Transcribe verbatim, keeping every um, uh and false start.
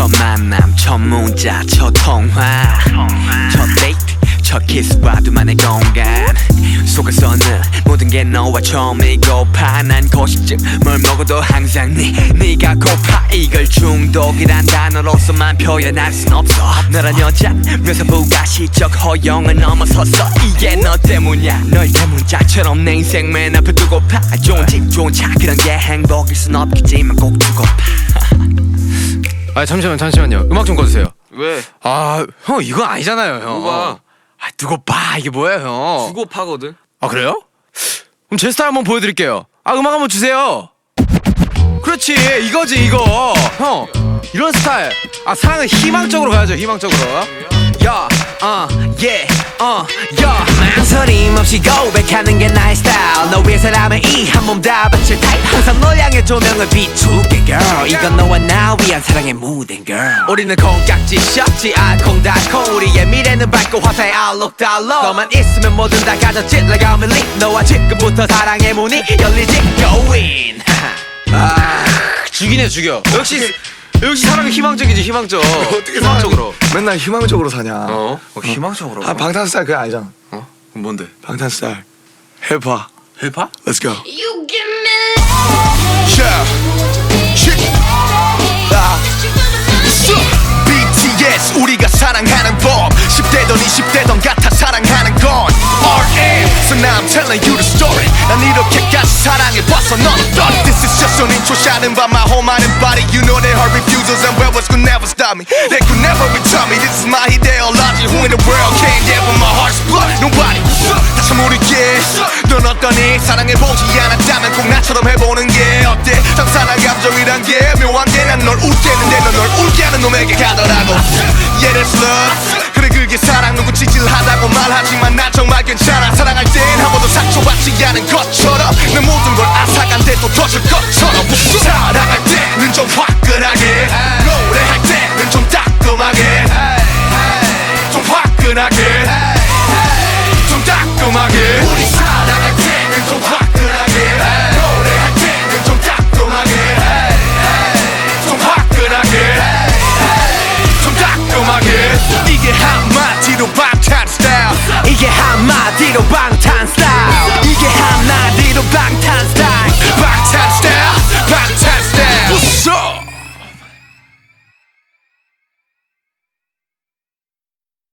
첫 만남 첫 문자 첫 통화 첫 데이트 첫 키스와 두만의 공간 속에서는 모든 게 너와 처음이고파 난 고식증 뭘 먹어도 항상 네 네가 고파 이걸 중독이란 단어로서만 표현할 순 없어 너란 여잔 묘사부가 시적 허용을 넘어섰어 이게 너 때문이야 널 대문자처럼 내 인생 맨 앞에 두고파 좋은 집 좋은 차 그런 게 행복일 순 없겠지만 꼭 두고파 아 잠시만 잠시만요 음악 좀 꺼주세요. 왜? 아 형 이건 아니잖아요 형. 뭐가? 아 두고 봐 이게 뭐예요 형. 두고 파거든. 아 그래요? 그럼 제 스타일 한번 보여드릴게요. 아 음악 한번 주세요. 그렇지 이거지 이거 형 이런 스타일. 아 사랑은 희망적으로 가야죠 희망적으로. 야, 어, yeah, 어, 야. 망설임 없이 고백하는 게 나의 스타일 너 위해서라면 이 한 몸 다 바칠 타입 항상 널 향해 조명을 비추게 girl 이건 너와 나 위한 사랑의 무대인 girl 우리는 콩깍지 셔츠 알콩달콩 우리의 미래는 밝고 화사의 알록달록 너만 있으면 뭐든 다 가졌지 like Emily 너와 지금부터 사랑의 문이 열리지 go in 아 죽이네 죽여. 역시 역시 사랑은 희망적이지 희망적. 어떻게 희망적으로. 맨날 희망적으로 사냐. 어? 어 희망적으로. 아 방탄 스타일 그거 아니잖아. 어? 그럼 뭔데? 방탄 스타일 힙합. 힙합? Let's go. You give me Yeah. 아. 비티에스 우리가 사랑하는 법 십 대던 이십 대던 같아 사랑하는 건 알엠 So now I'm telling you the story 난 이렇게까지 사랑해봤어 넌 어떠니 This is just an intro shining by my whole mind and body You know they heart refusals and rebels could never stop me They could never return me This is my ideology Who in the world came there with my heart's blood Nobody 다시 모르게 넌 어떠니 사랑해보지 않았다면 꼭 나처럼 해보는 게 어때 상상한 감정이란 게 묘한 게 난 널 웃게 했는데 넌 널 웃게 하는 놈에게 가더라고 Yeah that's love 그래 그게 사랑 누구 찌질하다고 말하지만 난 정말 괜찮아 사랑할 땐 한 번도 상처받지 않은 것처럼 내 모든 걸 앗아간데 또 터질 것처럼 사랑할 때는 좀 화끈하게 노래할 때는 좀 따끔하게 좀 화끈하게